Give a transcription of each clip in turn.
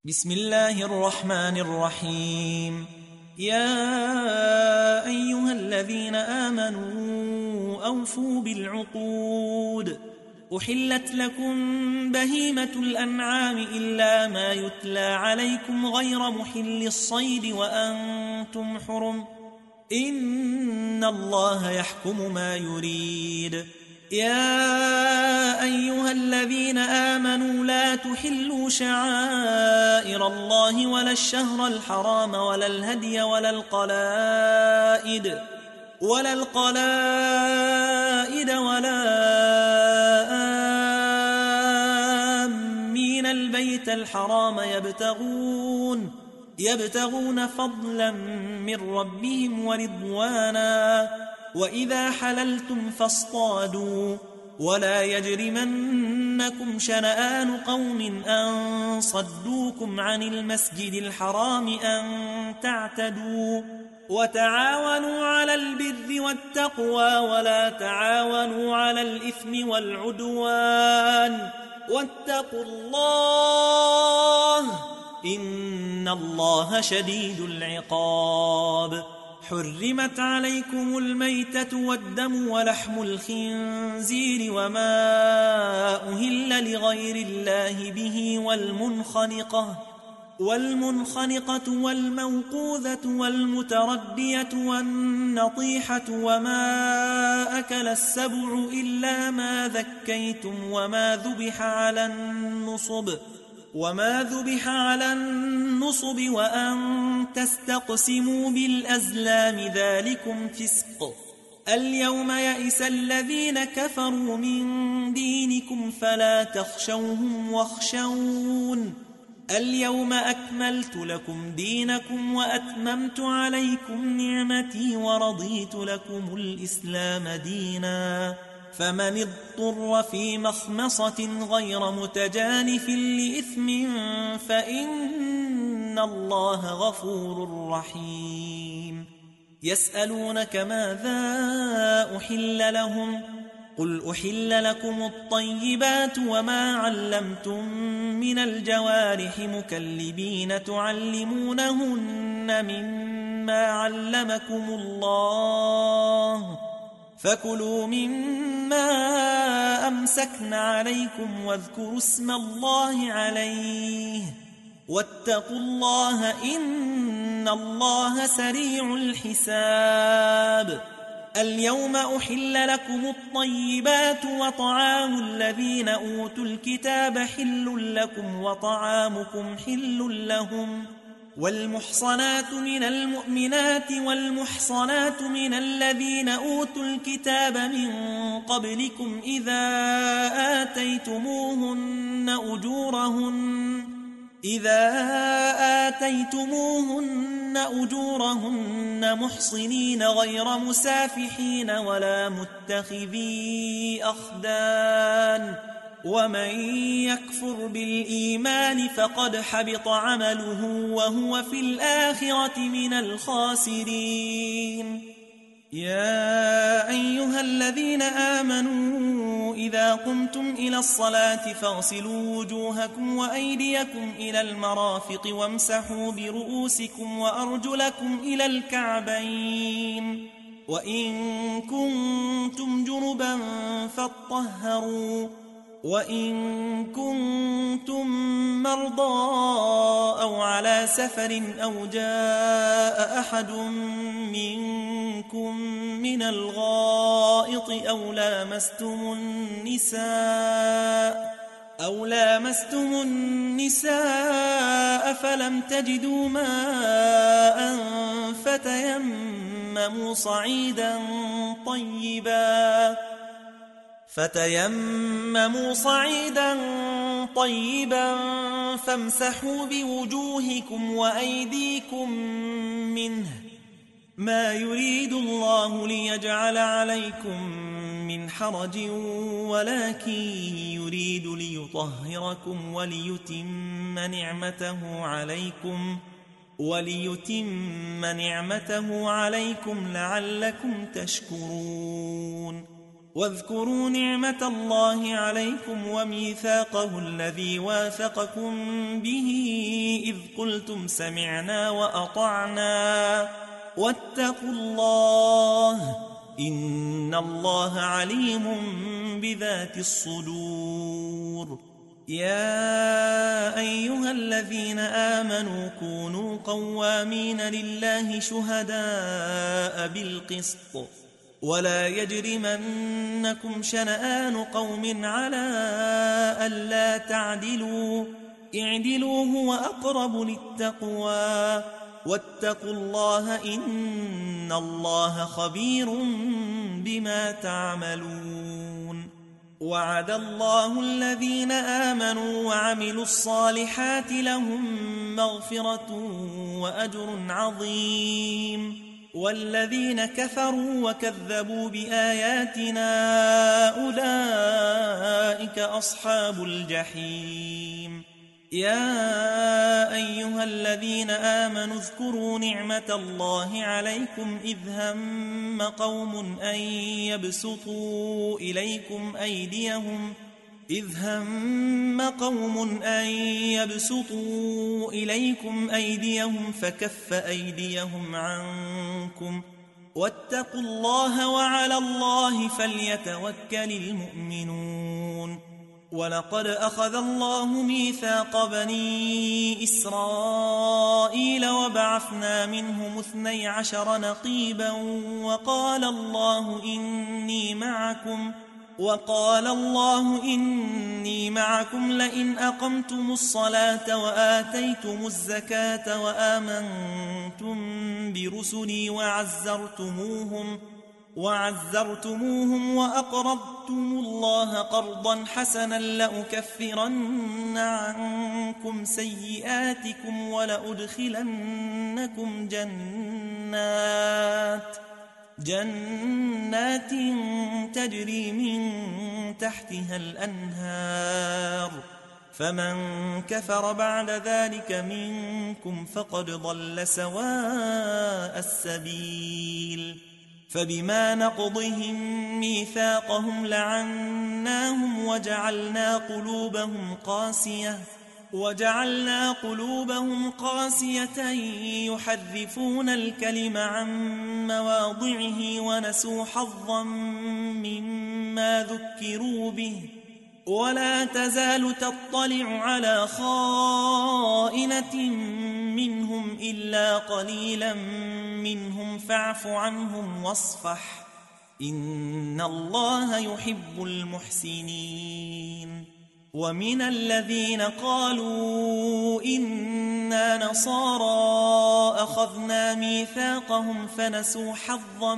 بسم الله الرحمن الرحيم. يا أيها الذين آمنوا أوفوا بالعقود. أحلت لكم بهيمة الأنعام إلا ما يتلى عليكم غير محل الصيد وأنتم حرم، إن الله يحكم ما يريد. يا أيها الذين آمنوا لا تحلوا شعائر الله ولا الشهر الحرام ولا الهدي ولا القلائد ولا آمين البيت الحرام يبتغون فضلا من ربهم ورضوانا، وإذا حللتم فاصطادوا، ولا يجرمنكم شنآن قوم أن صدوكم عن المسجد الحرام أن تعتدوا، وتعاونوا على البر والتقوى ولا تعاونوا على الإثم والعدوان، واتقوا الله إن الله شديد العقاب. حرمت عليكم الميتة والدم ولحم الخنزير وما أهل لغير الله به، والمنخنقة والموقوذة والمتردية والنطيحة وما أكل السبع إلا ما ذكيتم وما ذبح على النصب وأن تستقسموا بالأزلام، ذلكم فسق. اليوم يئس الذين كفروا من دينكم فلا تخشوهم واخشون. اليوم أكملت لكم دينكم وأتممت عليكم نعمتي ورضيت لكم الإسلام دينا، فمن اضطر في مخمصة غير متجانف لإثم فإن الله غفور رحيم. يسألونك ماذا أحل لهم؟ قل أحل لكم الطيبات وما علمتم من الجوارح مكلبين تعلمونهن مما علمكم الله، فكلوا مما أمسكن عليكم واذكروا اسم الله عليه، واتقوا الله إن الله سريع الحساب. اليوم أحل لكم الطيبات وطعام الذين أوتوا الكتاب حل لكم وطعامكم حل لهم، والمحصنات من المؤمنات والمحصنات من الذين أوتوا الكتاب من قبلكم إذا آتيتموهن أجورهن محصنين غير مسافحين ولا متخذي أخدان، ومن يكفر بالإيمان فقد حبط عمله وهو في الآخرة من الخاسرين. يا أيها الذين آمنوا إذا قمتم إلى الصلاة فاغسلوا وجوهكم وأيديكم إلى المرافق وامسحوا برؤوسكم وأرجلكم إلى الكعبين، وإن كنتم جنبا فاطهروا، وإن كنتم مرضى أو على سفر أو جاء أحد منكم من الغائط أو لامستم النساء فلم تجدوا ماء فتيمموا صعيدا طيبا فامسحوا بوجوهكم وأيديكم منه، ما يريد الله ليجعل عليكم من حرج ولكن يريد ليطهركم وليتم نعمته عليكم لعلكم تشكرون. واذكروا نعمة الله عليكم وميثاقه الذي واثقكم به قلتم سمعنا وأطعنا واتقوا الله إن الله عليم بذات الصدور. يا أيها الذين آمنوا كونوا قوامين لله شهداء بالقسط ولا يجرمنكم شنآن قوم على ألا تعدلوا اعدلوا هو أقرب للتقوى واتقوا الله إن الله خبير بما تعملون. وعد الله الذين آمنوا وعملوا الصالحات لهم مغفرة وأجر عظيم والذين كفروا وكذبوا بآياتنا أولئك أصحاب الجحيم. يا أيها الذين آمنوا اذكروا نعمة الله عليكم إذ هم قوم أن يبسطوا إليكم أيديهم فكف أيديهم عنكم واتقوا الله وعلى الله فليتوكل المؤمنون. ولقد أخذ الله ميثاق بني إسرائيل وبعثنا منهم 12 نقيبا وقال الله إني معكم لئن أقمتم الصلاة وآتيتم الزكاة وآمنتم برسلي وعزرتموهم وأقرضتم الله قرضا حسنا لأكفرن عنكم سيئاتكم ولأدخلنكم جنات تجري من تحتها الأنهار فمن كفر بعد ذلك منكم فقد ضل سواء السبيل. فبما نقضهم ميثاقهم لعناهم وجعلنا قلوبهم قاسية يحرفون الكلم عن مواضعه ونسوا حظا مما ذكروا به ولا تزال تطلع على خائنة منهم إلا قليلا منهم فاعف عنهم واصفح إن الله يحب المحسنين. ومن الذين قالوا إنا نصارى أخذنا ميثاقهم فنسوا حظا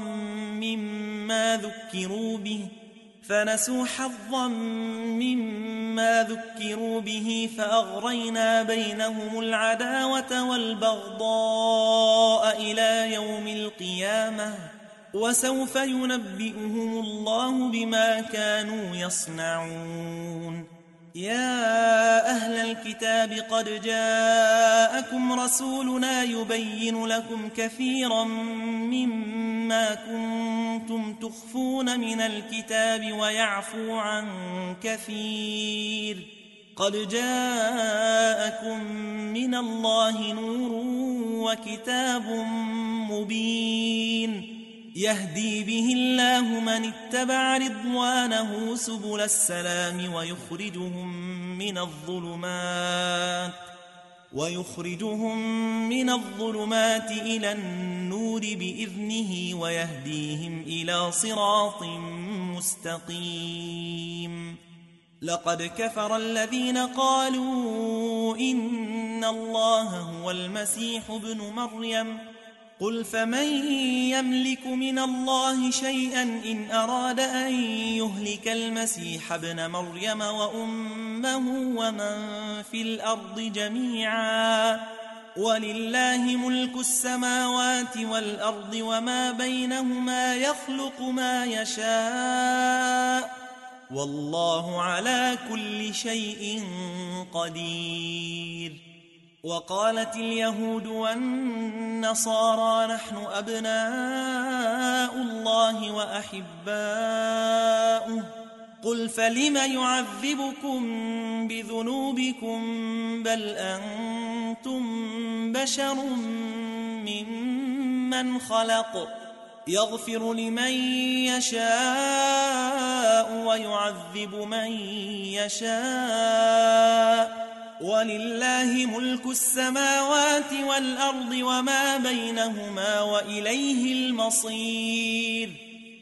مما ذكروا به فأغرينا بينهم العداوة والبغضاء إلى يوم القيامة وسوف ينبئهم الله بما كانوا يصنعون. يا أهل الكتاب قد جاءكم رسولنا يبين لكم كثيرا مما كنتم تخفون من الكتاب ويعفو عن كثير. قد جاءكم من الله نور وكتاب مبين يهدي به الله من اتبع رضوانه سبل السلام ويخرجهم من الظلمات إلى النور بإذنه ويهديهم إلى صراط مستقيم. لقد كفر الذين قالوا إن الله هو المسيح ابن مريم قل فمن يملك من الله شيئا إن أراد أن يهلك المسيح ابن مريم وأمه ومن في الأرض جميعا ولله ملك السماوات والأرض وما بينهما يخلق ما يشاء والله على كل شيء قدير. وقالت اليهود والنصارى نحن أبناء الله وأحباؤه قل فلم يعذبكم بذنوبكم بل أنتم بشر ممن خلق يغفر لمن يشاء ويعذب من يشاء ولله ملك السماوات والأرض وما بينهما وإليه المصير.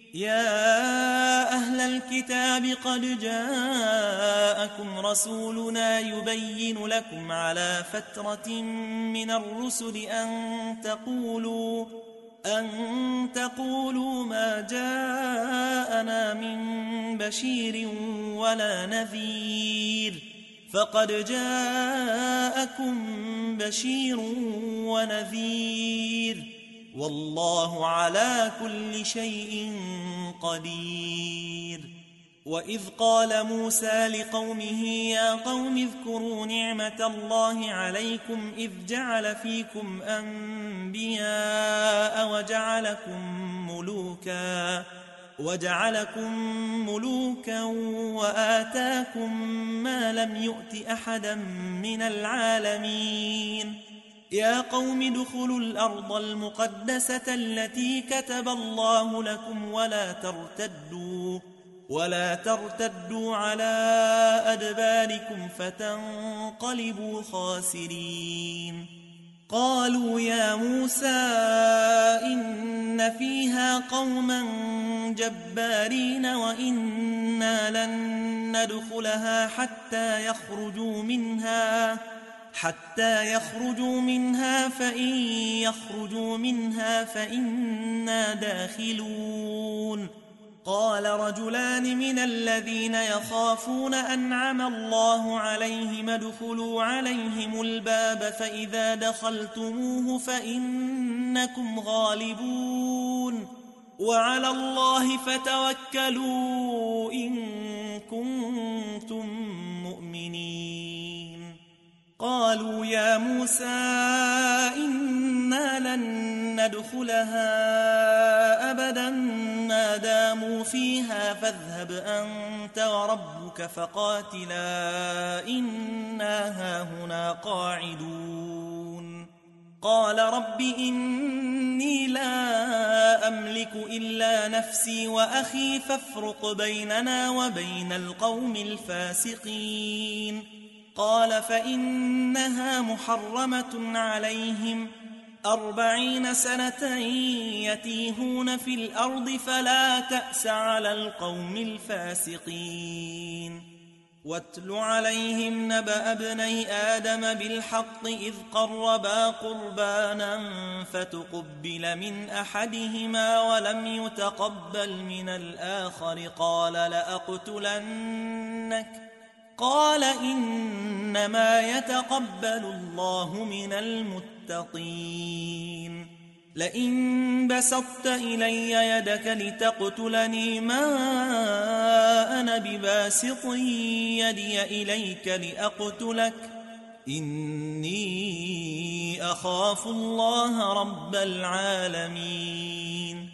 يا أهل الكتاب قد جاءكم رسولنا يبين لكم على فترة من الرسل أن تقولوا ما جاءنا من بشير ولا نذير، فقد جاءكم بشير ونذير والله على كل شيء قدير. وإذ قال موسى لقومه يا قوم اذكروا نعمة الله عليكم إذ جعل فيكم أنبياء وجعلكم ملوكا وآتاكم ما لم يؤت أحدا من العالمين. يا قوم ادخلوا الأرض المقدسة التي كتب الله لكم ولا ترتدوا على أدباركم فتنقلبوا خاسرين. قالوا يا موسى إن فيها قوما جبارين وإنا لن ندخلها حتى يخرجوا منها فإن يخرجوا منها فإنا داخلون. قال رجلان من الذين يخافون أنعم الله عليهم ادخلوا عليهم الباب فإذا دخلتموه فإنكم غالبون وعلى الله فتوكلوا إن كنتم مؤمنين. قالوا يا موسى إنا لن ندخلها أبدا ما داموا فيها فاذهب أنت وربك فقاتلا إنا هاهنا قاعدون. قال رب إني لا أملك إلا نفسي وأخي فافرق بيننا وبين القوم الفاسقين. قال فإنها محرمة عليهم 40 سنة يتيهون في الأرض فلا تأس على القوم الفاسقين. واتل عليهم نبأ ابني آدم بالحق إذ قربا قربانا فتقبل من أحدهما ولم يتقبل من الآخر قال لأقتلنك قال إنما يتقبل الله من المتقين. لئن بسطت إلي يدك لتقتلني ما أنا بباسط يدي إليك لأقتلك إني أخاف الله رب العالمين.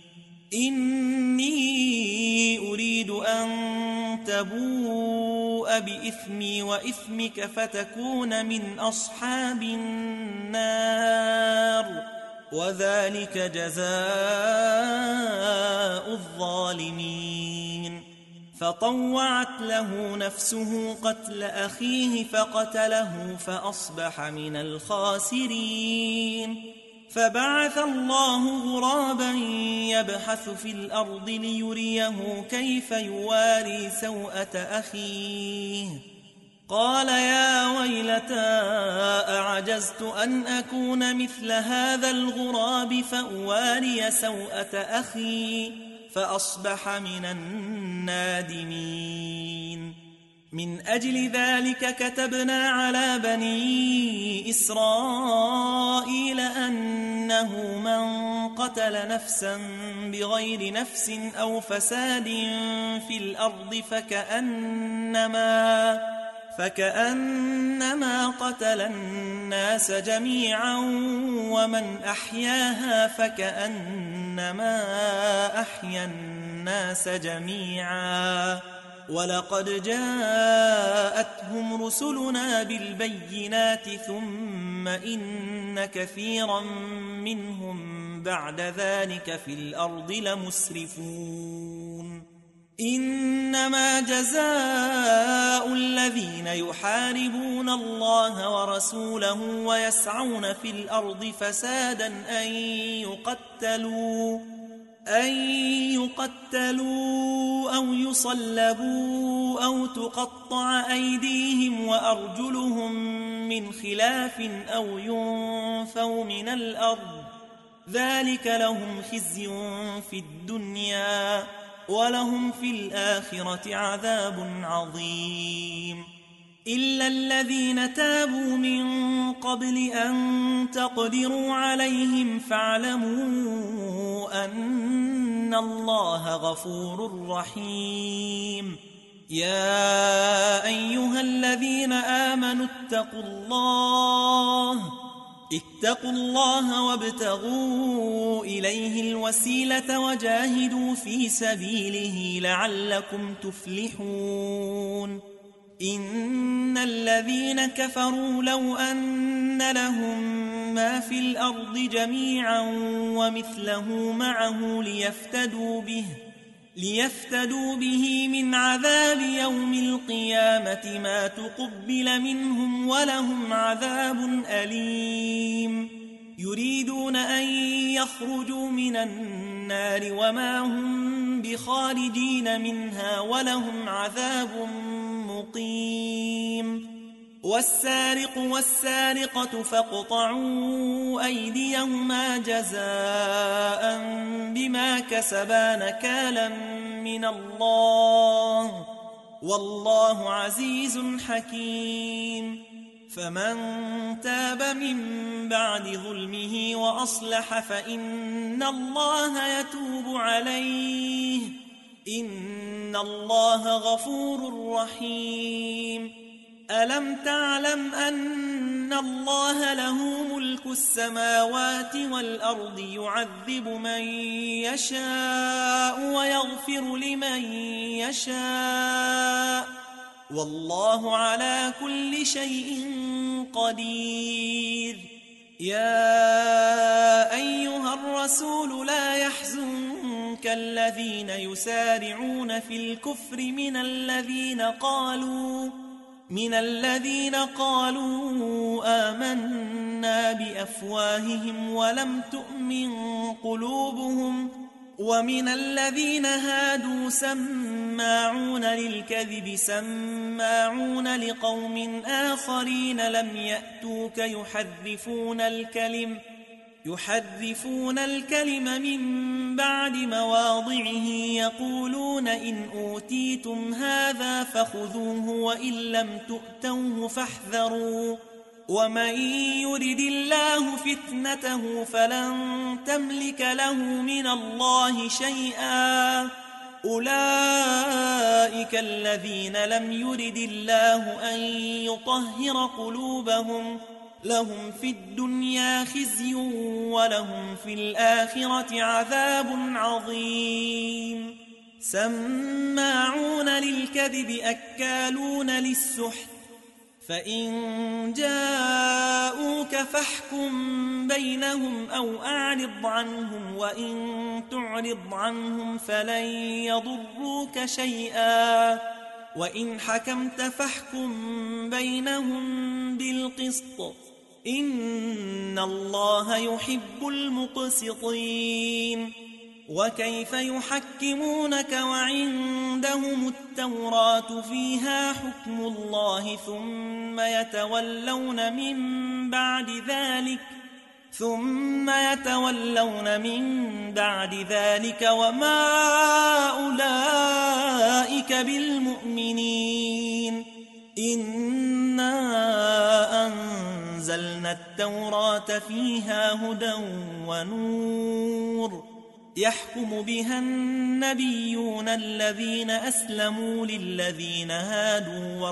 إني أريد أن تبوء بإثمي وإثمك فتكون من أصحاب النار وذلك جزاء الظالمين. فطوعت له نفسه قتل أخيه فقتله فأصبح من الخاسرين. فبعث الله غرابا يبحث في الأرض ليريه كيف يواري سوءة أخيه قال يا ويلتى أعجزت أن أكون مثل هذا الغراب فأواري سوءة أخي فأصبح من النادمين. من أجل ذلك كتبنا على بني إسرائيل أنه من قتل نفسا بغير نفس أو فساد في الأرض فكأنما قتل الناس جميعا ومن أحياها فكأنما أحيا الناس جميعا. ولقد جاءتهم رسلنا بالبينات ثم إن وإن كثيرا منهم بعد ذلك في الأرض لمسرفون إنما جزاء الذين يحاربون الله ورسوله ويسعون في الأرض فسادا أن يقتلوا أو يصلبوا أو تقطع أيديهم وأرجلهم من خلاف أو ينفوا من الأرض ذلك لهم خزي في الدنيا ولهم في الآخرة عذاب عظيم إلا الذين تابوا من قبل أن تقدروا عليهم فاعلموا أن الله غفور رحيم يا أيها الذين آمنوا اتقوا الله وابتغوا إليه الوسيلة وجاهدوا في سبيله لعلكم تفلحون إن الذين كفروا لو أن لهم ما في الأرض جميعا ومثله معه ليفتدوا به من عذاب يوم القيامة ما تقبل منهم ولهم عذاب أليم يريدون أن يخرجوا من النار وما هم بخارجين منها ولهم عذاب مقيم والسارق والسارقة فاقطعوا أيديهما جزاء بما كسبا نكالا من الله والله عزيز حكيم فمن تاب من بعد ظلمه وأصلح فإن الله يتوب عليه إن الله غفور رحيم ألم تعلم أن الله له ملك السماوات والأرض يعذب من يشاء ويغفر لمن يشاء والله على كل شيء قدير يا أيها الرسول لا يحزنك الذين يسارعون في الكفر من الذين قالوا آمنا بأفواههم ولم تؤمن قلوبهم ومن الذين هادوا سماعون للكذب سماعون لقوم آخرين لم يأتوك يحرفون الكلم من بعد مواضعه يقولون إن أوتيتم هذا فخذوه وإن لم تؤتوه فاحذروا ومن يرد الله فتنته فلن تملك له من الله شيئا أولئك الذين لم يرد الله أن يطهر قلوبهم لهم في الدنيا خزي ولهم في الآخرة عذاب عظيم سماعون للكذب أكالون للسحت فإن جاءوك فاحكم بينهم أو أعرض عنهم وإن تعرض عنهم فلن يضروك شيئا وإن حكمت فاحكم بينهم بالقسط إن الله يحب المقسطين وكيف يحكمونك وعندهم التوراة فيها حكم الله ثم يتولون من بعد ذلك وما أولئك بالمؤمنين إنا أنزلنا التوراة فيها هدى ونور يحكم بها النبيون الذين أسلموا للذين هادوا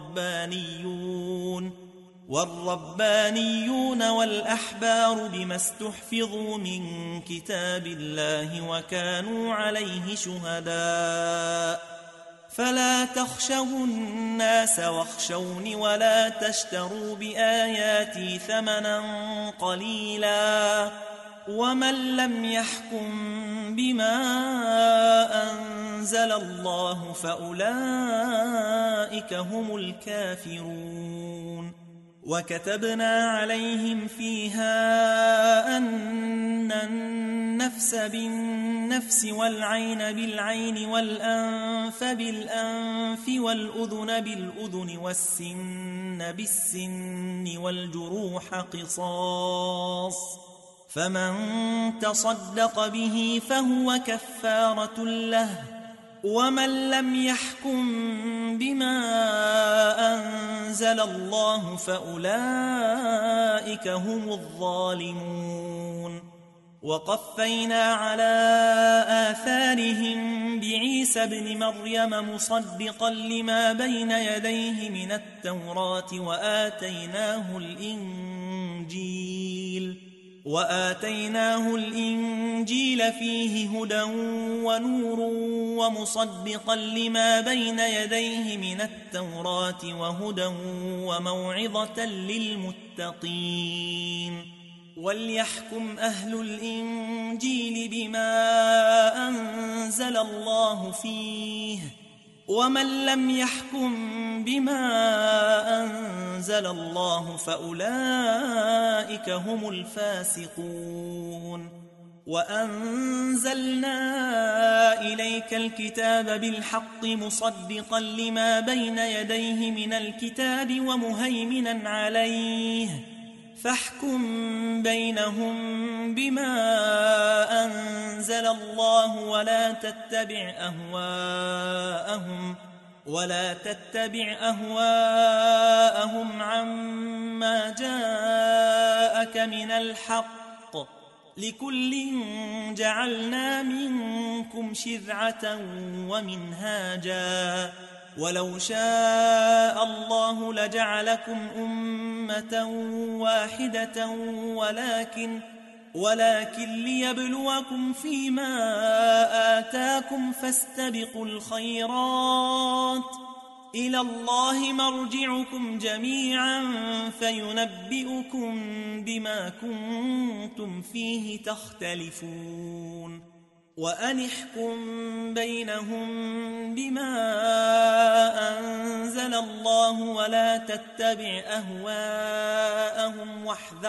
والربانيون والأحبار بما استحفظوا من كتاب الله وكانوا عليه شهداء فلا تخشوا الناس واخشوني ولا تشتروا بآياتي ثمنا قليلا ومن لم يحكم بما أنزل الله فأولئك هم الكافرون وكتبنا عليهم فيها أن النفس بالنفس والعين بالعين والأنف بالأنف والأذن بالأذن والسن بالسن والجروح قصاص فمن تصدق به فهو كفارة له ومن لم يحكم بما أنزل الله فأولئك هم الظالمون وقفينا على آثارهم بعيسى ابن مريم مصدقا لما بين يديه من التوراة وآتيناه الإنجيل فيه هدى ونور ومصدقا لما بين يديه من التوراة وهدى وموعظة للمتقين وليحكم أهل الإنجيل بما أنزل الله فيه ومن لم يحكم بما أنزل الله فأولئك هم الفاسقون وأنزلنا إليك الكتاب بالحق مصدقا لما بين يديه من الكتاب ومهيمنا عليه فاحكم بينهم بما أنزل الله ولا تتبع أهواءهم عما جاءك من الحق لكل جعلنا منكم شرعة ومنهاجا ولو شاء الله لجعلكم أمة واحدة ولكن ليبلوكم فيما آتاكم فاستبقوا الخيرات إلى الله مرجعكم جميعا فينبئكم بما كنتم فيه تختلفون وأن احكم بينهم بما أنزل الله ولا تتبع أهواءهم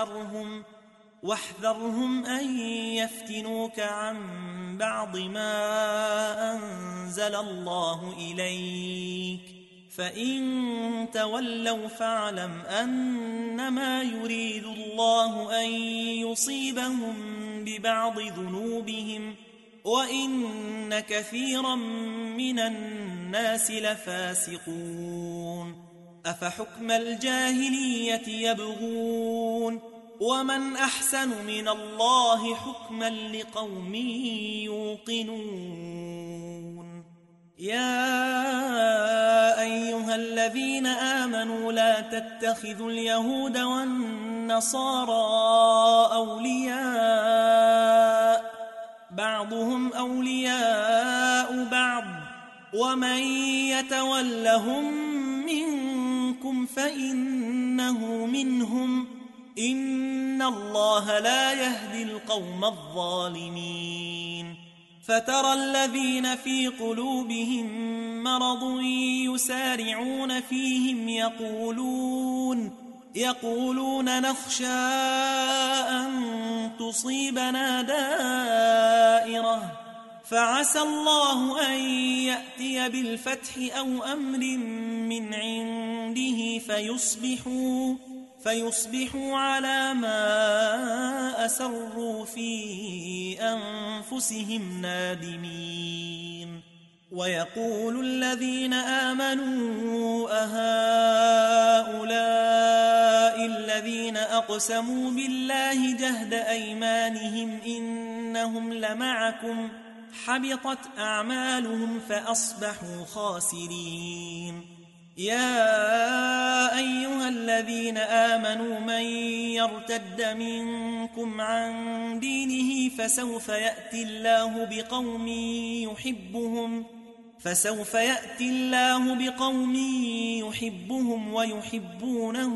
واحذرهم أن يفتنوك عن بعض ما أنزل الله إليك فإن تولوا فاعلم أنما يريد الله أن يصيبهم ببعض ذنوبهم وإن كثيرا من الناس لفاسقون أفحكم الجاهلية يبغون ومن أحسن من الله حكما لقوم يوقنون يا أيها الذين آمنوا لا تتخذوا اليهود والنصارى أولياء بعضهم أولياء بعض ومن يتولهم منكم فإنه منهم إن الله لا يهدي القوم الظالمين فترى الذين في قلوبهم مرض يسارعون فيهم يقولون نخشى أن تصيبنا دائرة فعسى الله أن يأتي بالفتح أو أمر من عنده فيصبحوا على ما أسروا في أنفسهم نادمين ويقول الذين آمنوا أهؤلاء الذين أقسموا بالله جهد أيمانهم إنهم لمعكم حبطت أعمالهم فأصبحوا خاسرين يا أيها الذين آمنوا من يرتد منكم عن دينه فسوف يأتي الله بقوم فسوف يأتي الله بقوم يحبهم ويحبونه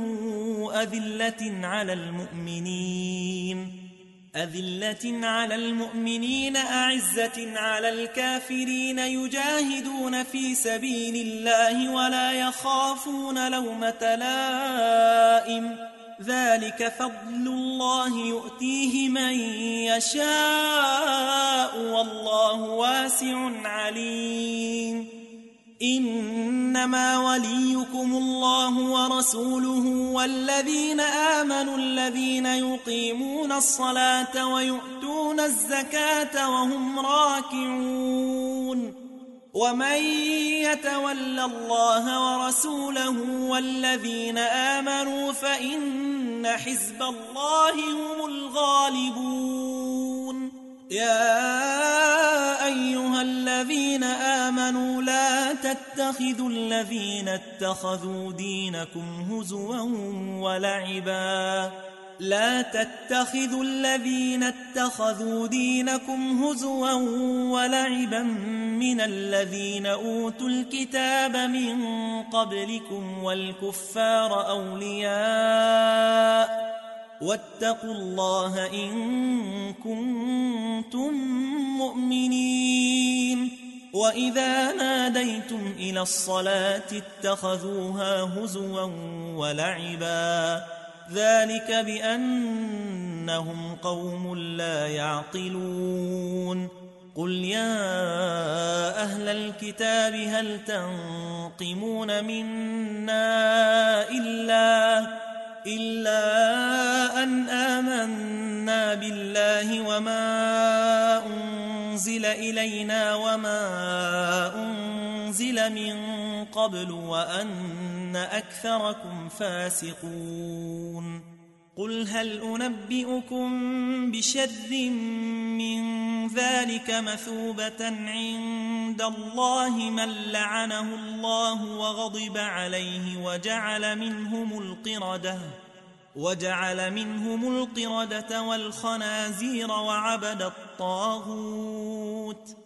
أذلة على المؤمنين أعزة على الكافرين يجاهدون في سبيل الله ولا يخافون لومة لائم ذلك فضل الله يؤتيه من يشاء والله واسع عليم إنما وليكم الله ورسوله والذين آمنوا الذين يقيمون الصلاة ويؤتون الزكاة وهم راكعون ومن يتول الله ورسوله والذين آمنوا فإن حزب الله هم الغالبون يا أيها الذين آمنوا لا تتخذوا الذين اتخذوا دينكم هزوا ولعبا من الذين أوتوا الكتاب من قبلكم والكفار أولياء واتقوا الله إن كنتم مؤمنين وإذا ناديتم إلى الصلاة اتخذوها هزوا ولعبا ذلك بأنهم قوم لا يعقلون قل يا أهل الكتاب هل تنقمون منا إلا أن آمنا بالله وما أنزل إلينا وما أنزل من قبل وأن أكثركم فاسقون قل هل أنبئكم بشر من ذلك مثوبة عند الله من لعنه الله وغضب عليه وجعل منهم القردة والخنازير وعبد الطاغوت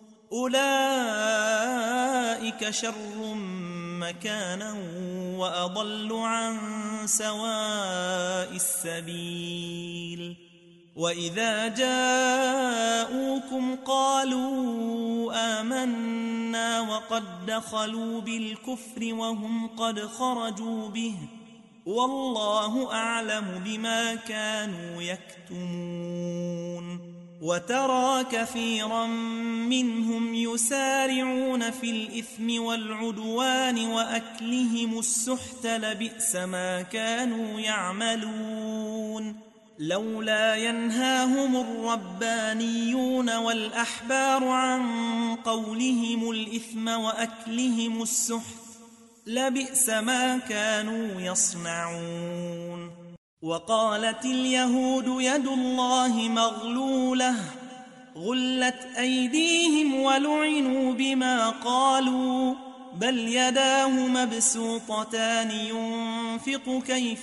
أولئك شر مكانا وأضل عن سواء السبيل وإذا جاءوكم قالوا آمنا وقد دخلوا بالكفر وهم قد خرجوا به والله أعلم بما كانوا يكتمون وترى كثيرا منهم يسارعون في الإثم والعدوان وأكلهم السحت لبئس ما كانوا يعملون لولا ينهاهم الربانيون والأحبار عن قولهم الإثم وأكلهم السحت لبئس ما كانوا يصنعون وقالت اليهود يد الله مغلولة غلت أيديهم ولعنوا بما قالوا بل يداه مبسوطتان ينفق كيف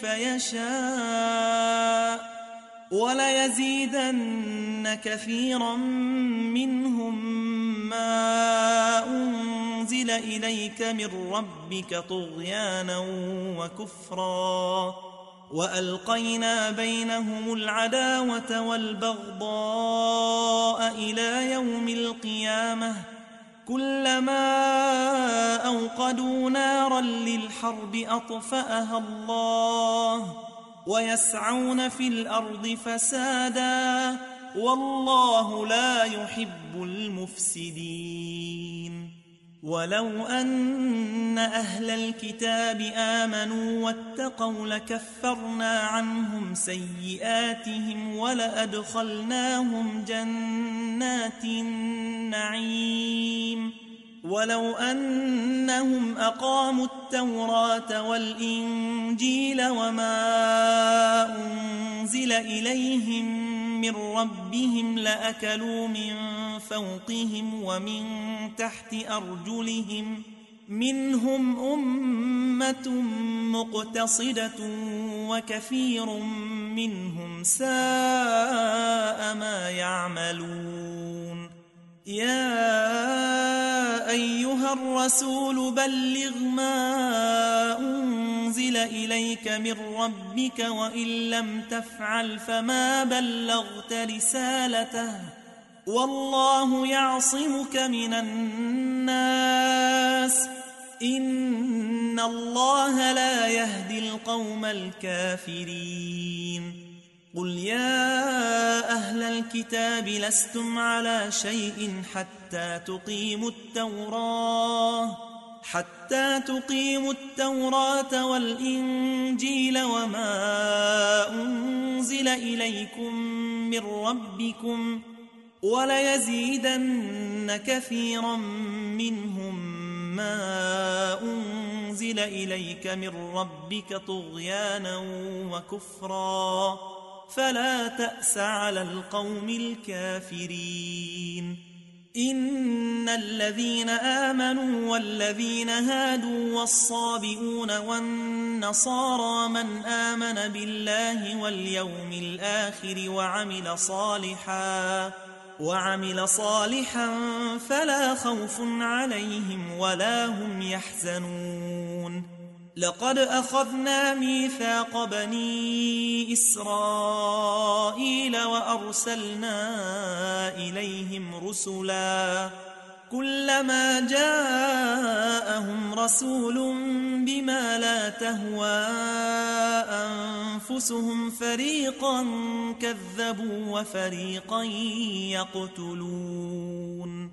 يشاء وليزيدن كثيرا منهم ما أنزل إليك من ربك طغيانا وكفرا وألقينا بينهم العداوة والبغضاء إلى يوم القيامة كلما أوقدوا نارا للحرب أطفأها الله ويسعون في الأرض فسادا والله لا يحب المفسدين ولو أن أهل الكتاب آمنوا واتقوا لكفرنا عنهم سيئاتهم ولأدخلناهم جنات النعيم ولو أنهم أقاموا التوراة والإنجيل وما أنزل إليهم من ربهم لأكلوا من فوقهم ومن تحت أرجلهم منهم أمة مقتصدة وكثير منهم ساء ما يعملون يا أيها الرسول بلغ ما أنزل إليك من ربك وإن لم تفعل فما بلغت رسالته والله يعصمك من الناس إن الله لا يهدي القوم الكافرين قل يا أهل الكتاب لستم على شيء حتى تقيموا التوراة والإنجيل وما أنزل إليكم من ربكم وليزيدن كثيرا منهم ما أنزل إليك من ربك طغيانا وكفرا فلا تأس على القوم الكافرين إن الذين آمنوا والذين هادوا والصابئون والنصارى من آمن بالله واليوم الآخر وعمل صالحا فلا خوف عليهم ولا هم يحزنون لقد أخذنا ميثاق بني إسرائيل وأرسلنا إليهم رسلا كلما جاءهم رسول بما لا تهوى أنفسهم فريقا كذبوا وفريقا يقتلون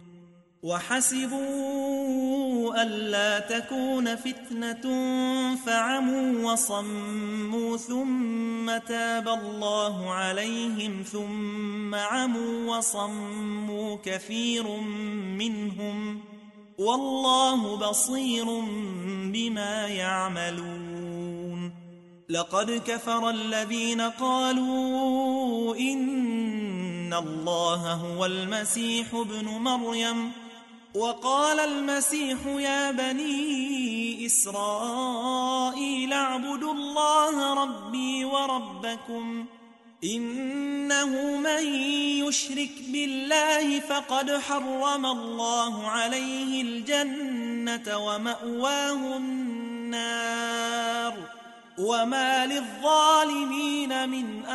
وحسبوا ألا تكون فتنة فعموا وصموا ثم تاب الله عليهم ثم عموا وصموا كثير منهم والله بصير بما يعملون لقد كفر الذين قالوا إن الله هو المسيح ابن مريم وقال المسيح يا بني إسرائيل اعبدوا الله ربي وربكم إنه من يشرك بالله فقد حرم الله عليه الجنة ومأواه النار وما للظالمين من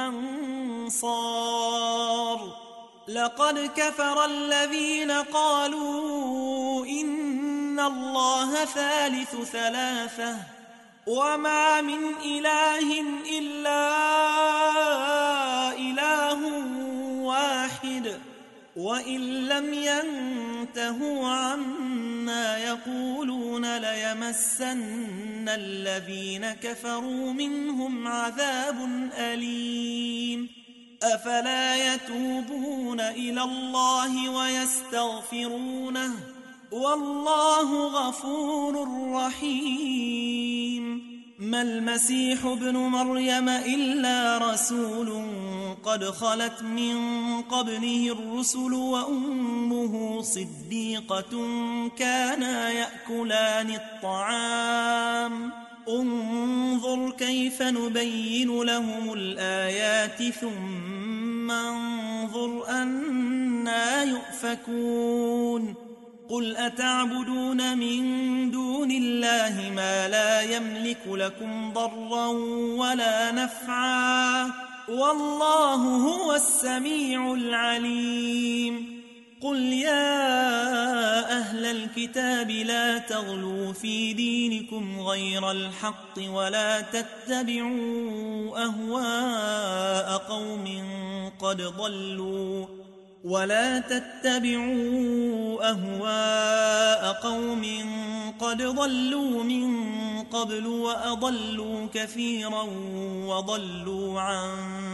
أنصار لقد كفر الذين قالوا إن الله ثالث ثلاثة وما من إله إلا إله واحد وإن لم ينتهوا عما يقولون ليمسن الذين كفروا منهم عذاب أليم أفلا يتوبون إلى الله ويستغفرونه والله غفور رحيم ما المسيح ابن مريم إلا رسول قد خلت من قبله الرسل وأمه صديقة كانا يأكلان الطعام انظر كيف نبين لهم الآيات ثم انظر أنا يؤفكون قل أتعبدون من دون الله ما لا يملك لكم ضرا ولا نفعا والله هو السميع العليم قل يا أهل الكتاب لا تغلوا في دينكم غير الحق ولا تتبعوا أهواء قوم قد ضلوا من قبل وأضلوا كثيرا وضلوا عن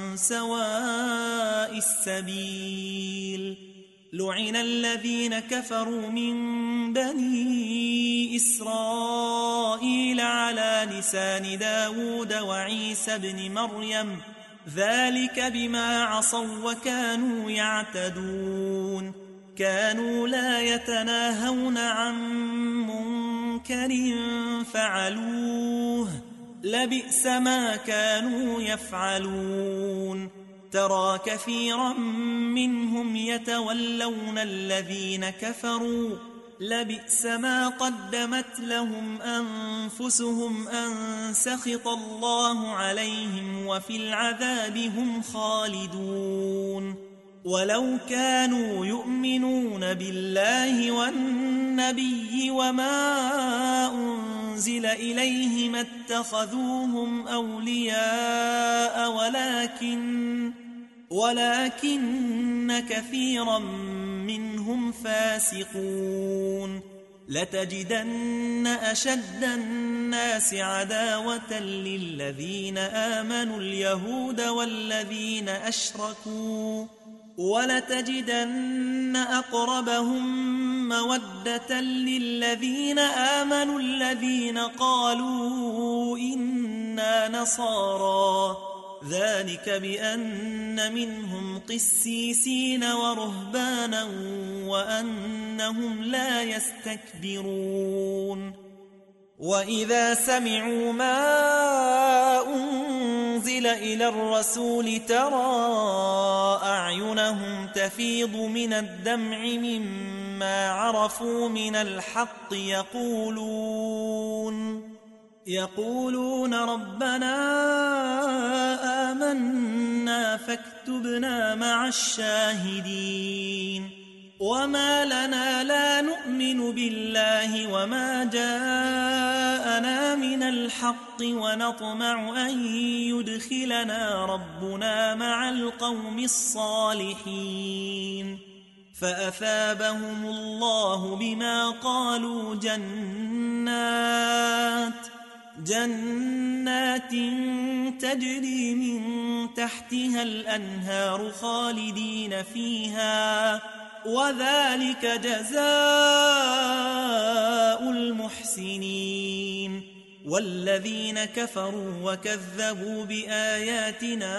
سواء السبيل لعن الذين كفروا من بني إسرائيل على لسان داود وعيسى بن مريم ذلك بما عصوا وكانوا يعتدون كانوا لا يتناهون عن منكر فعلوه لبئس ما كانوا يفعلون ترى كثيرا منهم يتولون الذين كفروا لبئس ما قدمت لهم أنفسهم أن سخط الله عليهم وفي العذاب هم خالدون ولو كانوا يؤمنون بالله والنبي وما أنزل إليه ما اتخذوهم أولياء ولكن كثيرا منهم فاسقون لتجدن أشد الناس عداوة للذين آمنوا اليهود والذين أشركوا ولتجدن أقربهم مودة للذين آمنوا الذين قالوا إنا نصارى ذلك بأن منهم قسيسين ورهبانا وأنهم لا يستكبرون وإذا سمعوا ما أنزل إلى الرسول ترى أعينهم تفيض من الدمع مما عرفوا من الحق يقولون ربنا آمنا فاكتبنا مع الشاهدين وما لنا لا نؤمن بالله وما جاءنا من الحق ونطمع أن يدخلنا ربنا مع القوم الصالحين فأثابهم الله بما قالوا جنات تجري من تحتها الأنهار خالدين فيها وذلك جزاء المحسنين والذين كفروا وكذبوا بآياتنا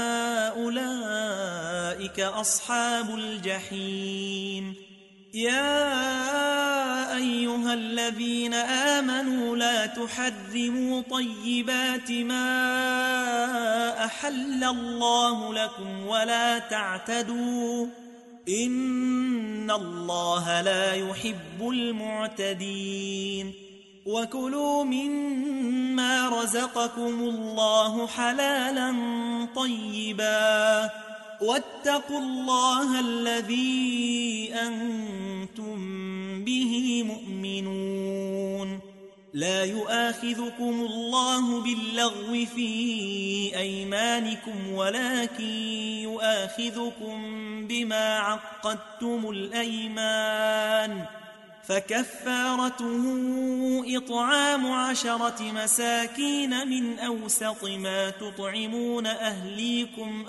أولئك أصحاب الجحيم يا أيها الذين آمنوا لا تحرموا طيبات ما أحل الله لكم ولا تعتدوا إن الله لا يحب المعتدين وكلوا مما رزقكم الله حلالا طيبا واتقوا الله الذي أنتم به مؤمنون لا يؤاخذكم الله باللغو في أيمانكم ولكن يؤاخذكم بما عقدتم الأيمان فكفارته إطعام 10 مساكين من أوسط ما تطعمون أهليكم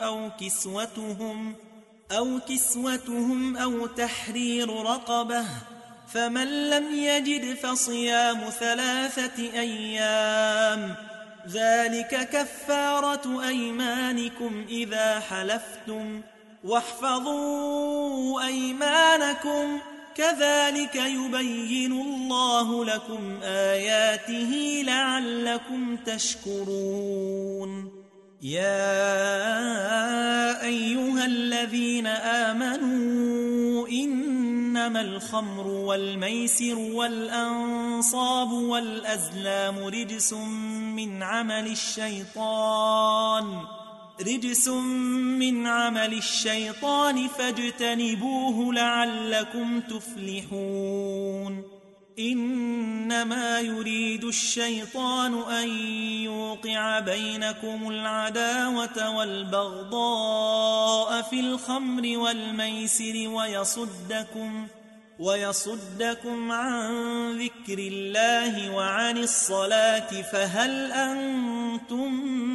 أو كسوتهم أو تحرير رقبة فمن لم يجد فصيام 3 أيام ذلك كفارة أيمانكم إذا حلفتم واحفظوا أيمانكم كذلك يبين الله لكم آياته لعلكم تشكرون يا أيها الذين آمنوا إنما الخمر والميسر والأنصاب والأزلام رجس من عمل الشيطان فاجتنبوه لعلكم تفلحون إنما يريد الشيطان أن يوقع بينكم العداوة والبغضاء في الخمر والميسر ويصدكم عن ذكر الله وعن الصلاة فهل أنتم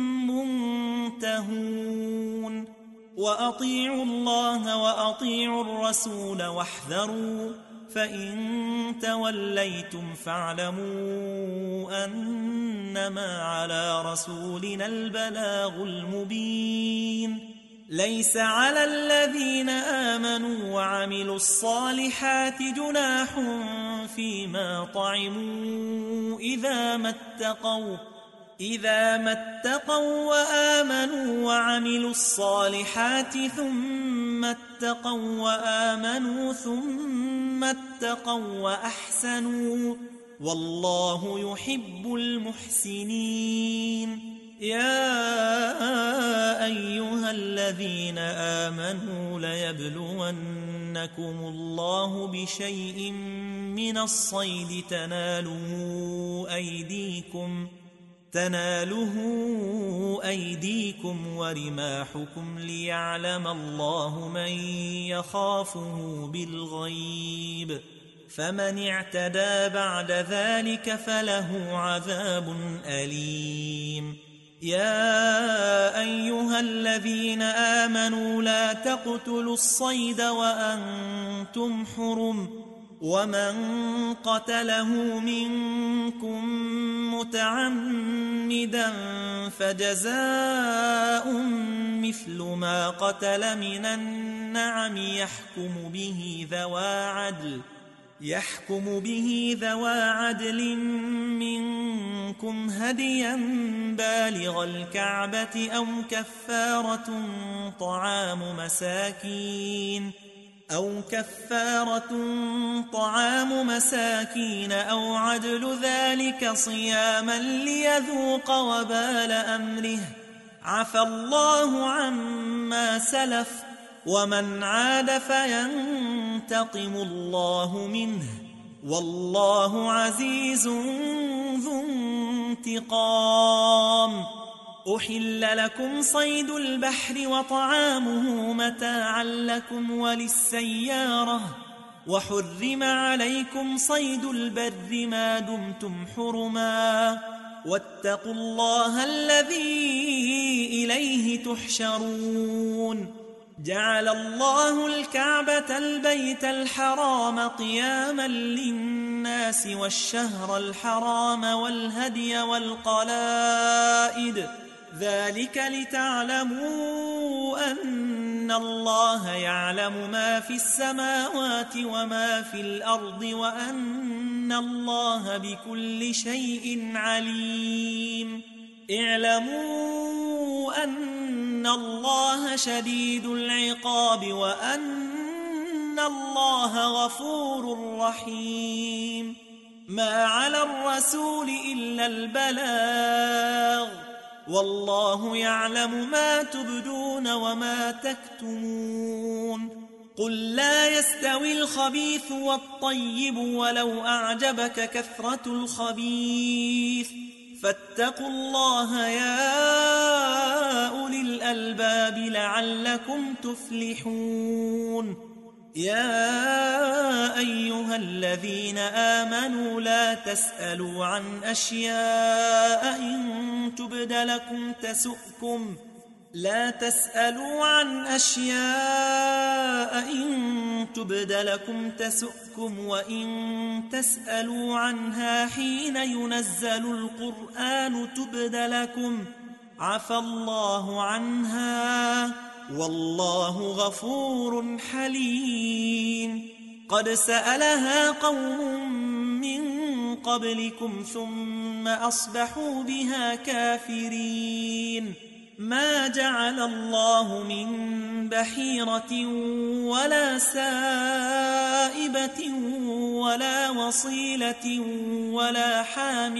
منتهون وأطيعوا الله وأطيعوا الرسول واحذروا فإن توليتم فاعلموا أنما على رسولنا البلاغ المبين ليس على الذين آمنوا وعملوا الصالحات جناح فيما طعموا إذا ما اتقوا وآمنوا وعملوا الصالحات ثم اتقوا وآمنوا ثم ثم اتقوا وأحسنوا والله يحب المحسنين. يا أيها الذين آمنوا ليبلونكم الله بشيء من الصيد تناله أيديكم ورماحكم ليعلم الله من يخافه بالغيب، فمن اعتدى بعد ذلك فله عذاب أليم. يا أيها الذين آمنوا لا تقتلوا الصيد وأنتم حرم، ومن قتله منكم متعمدا فجزاء مثل ما قتل من النعم يحكم به ذوى عدل منكم هديا بالغ الكعبة أو كفارة طعام مساكين أو عدل ذلك صياما ليذوق وبال أمره، عفى الله عما سلف، ومن عاد فينتقم الله منه، والله عزيز ذو انتقام. أحل لكم صيد البحر وطعامه متاعا لكم وللسيارة، وحرم عليكم صيد البر ما دمتم حرما، واتقوا الله الذي إليه تحشرون. جعل الله الكعبة البيت الحرام قياما للناس والشهر الحرام والهدي والقلائد، ذلك لتعلموا أن الله يعلم ما في السماوات وما في الأرض وأن الله بكل شيء عليم. اعلموا أن الله شديد العقاب وأن الله غفور رحيم. ما على الرسول إلا البلاغ، والله يعلم ما تبدون وما تكتمون. قل لا يستوي الخبيث والطيب ولو أعجبك كثرة الخبيث، فاتقوا الله يا أولي الألباب لعلكم تفلحون. يا أيها الذين آمنوا لا تسألوا عن أشياء إن تبد لكم تسؤكم وإن تسألوا عنها حين ينزل القرآن تبد لكم عفى الله عنها، والله غفور حليم. قد سألها قوم من قبلكم ثم أصبحوا بها كافرين. ما جعل الله من بحيرة ولا سائبة ولا وصيلة ولا حام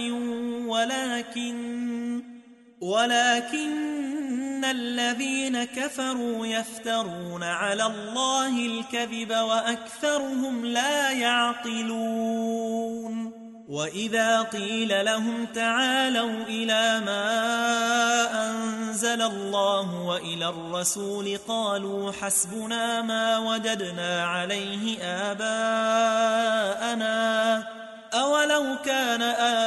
ولكن الذين كفروا يفترون على الله الكذب وأكثرهم لا يعقلون. وإذا قيل لهم تعالوا إلى ما أنزل الله وإلى الرسول قالوا حسبنا ما وجدنا عليه آباءنا أولو كان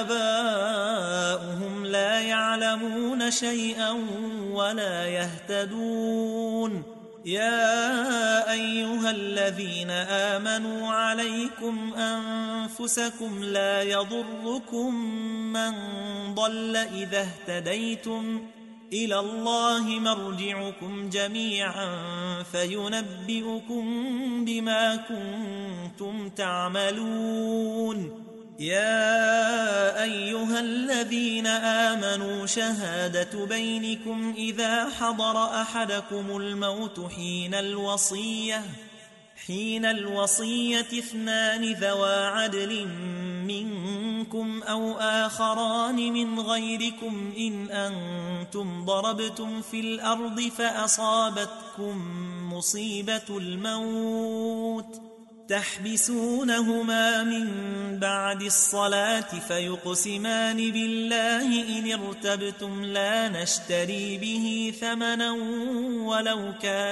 آباؤهم لا يعلمون شيئا ولا يهتدون. يا أيها الذين آمنوا عليكم أنفسكم لا يضركم من ضل إذا اهتديتم، إلى الله مرجعكم جميعا فينبئكم بما كنتم تعملون. يا أيها الذين آمنوا شهادة بينكم إذا حضر أحدكم الموت حين الوصية 2 ذوى عدل منكم أو آخران من غيركم إن أنتم ضربتم في الأرض فأصابتكم مصيبة الموت تحبسونهما من بعد الصلاة فيقسمان بالله إن ارتبتم لا نشتري به ثمنا ولو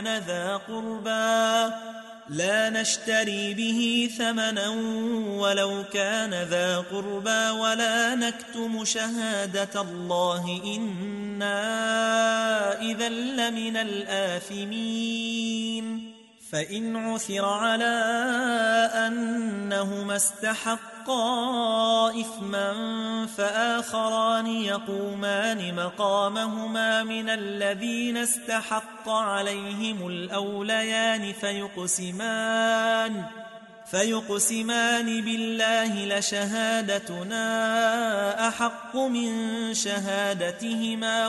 كان ذا قربى ولا نكتم شهادة الله إنا إذا لمن الآثمين فإن عثر على أنهما استحقا إثما فآخران يقومان مقامهما من الذين استحق عليهم الأوليان فيقسمان بالله لشهادتنا أحق من شهادتهما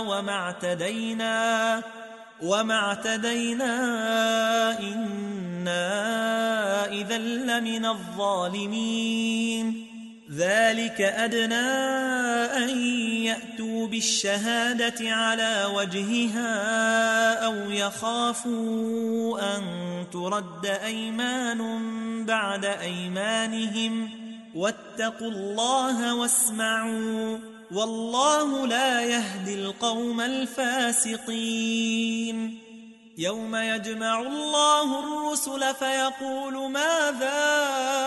وما اعتدينا إنا إذا لمن الظالمين ذلك أدنى أن يأتوا بالشهادة على وجهها أو يخافوا أن ترد أيمان بعد أيمانهم واتقوا الله واسمعوا والله لا يهدي القوم الفاسقين يوم يجمع الله الرسل فيقول ماذا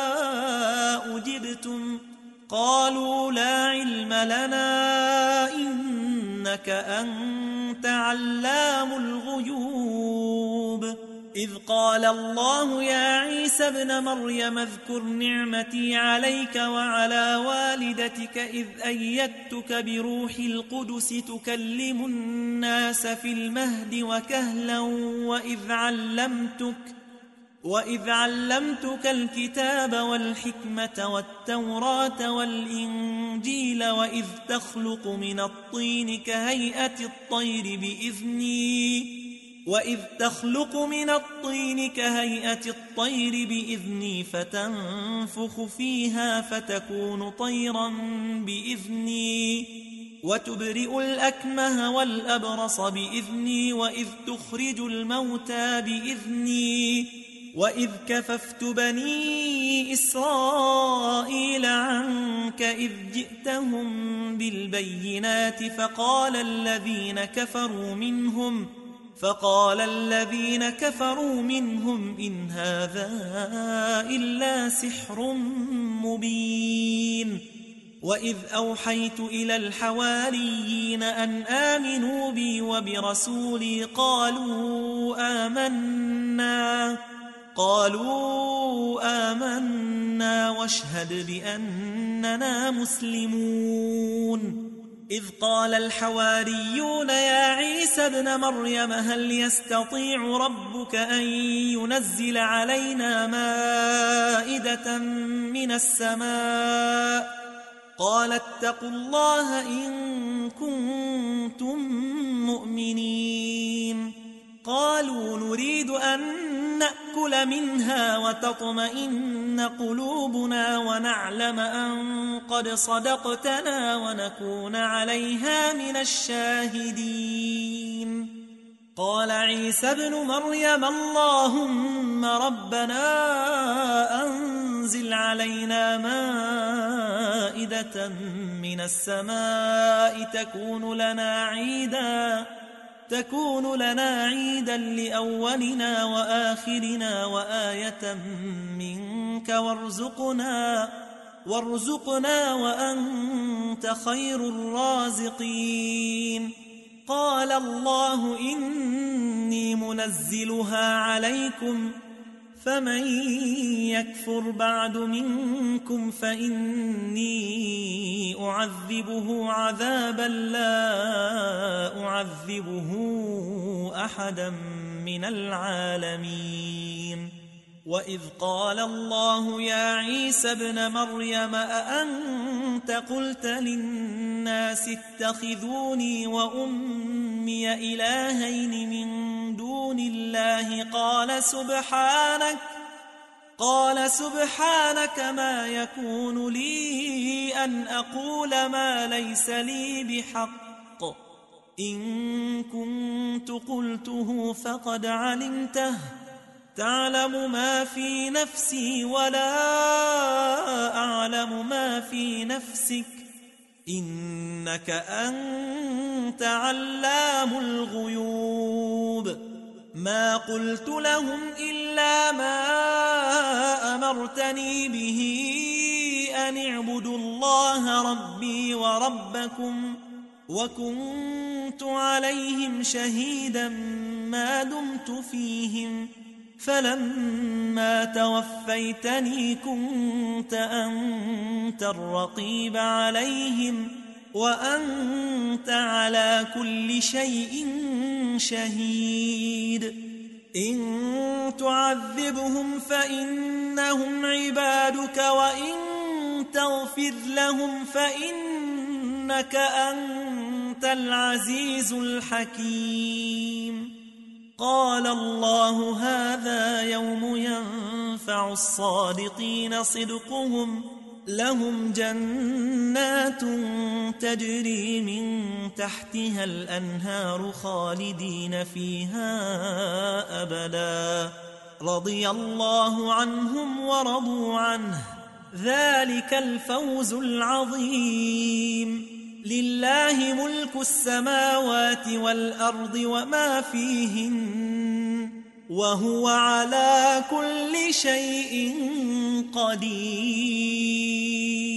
أجبتم قالوا لا علم لنا إنك أنت علام الغيوب إذ قال الله يا عيسى ابن مريم اذكر نعمتي عليك وعلى والدتك إذ أيدتك بروح القدس تكلم الناس في المهد وكهلا وإذ علمتك الكتاب والحكمة والتوراة والإنجيل وإذ تخلق من الطين كهيئة الطير بإذني فتنفخ فيها فتكون طيرا بإذني وتبرئ الأكمه والأبرص بإذني وإذ تخرج الموتى بإذني وإذ كففت بني إسرائيل عنك إذ جئتهم بالبينات فقال الذين كفروا منهم إن هذا إلا سحر مبين وإذ أوحيت إلى الحواريين أن آمنوا بي وبرسولي قالوا آمنا واشهد بأننا مسلمون إذ قال الحواريون يا عيسى ابن مريم هل يستطيع ربك أن ينزل علينا مائدة من السماء قال اتقوا الله إن كنتم مؤمنين قالوا نريد أن نأكل منها وتطمئن قلوبنا ونعلم أن قد صدقتنا ونكون عليها من الشاهدين قال عيسى ابن مريم اللهم ربنا أنزل علينا مائدة من السماء تكون لنا عيدا لأولنا وآخرنا وآية منك وارزقنا وأنت خير الرازقين قال الله إني منزلها عليكم فمن يكفر بعد منكم فإني أعذبه عذابا لا أعذبه أحدا من العالمين وإذ قال الله يا عيسى ابن مريم أأنت قلت للناس اتخذوني وأمي إلهين من دون الله قال سبحانك ما يكون لي أن أقول ما ليس لي بحق إن كنت قلته فقد علمته تعلم ما في نفسي ولا أعلم ما في نفسك إنك أنت علام الغيوب ما قلت لهم إلا ما أمرتني به أن اعبدوا الله ربي وربكم وكنت عليهم شهيدا ما دمت فيهم فلما توفيتني كنت أنت الرقيب عليهم وأنت على كل شيء شهيد إن تعذبهم فإنهم عبادك وإن تغفر لهم فإنك أنت العزيز الحكيم قال الله هذا يوم ينفع الصادقين صدقهم لهم جنات تجري من تحتها الأنهار خالدين فيها أبدا رضي الله عنهم ورضوا عنه ذلك الفوز العظيم لله ملك السماوات والأرض وما فيهن وهو على كل شيء قدير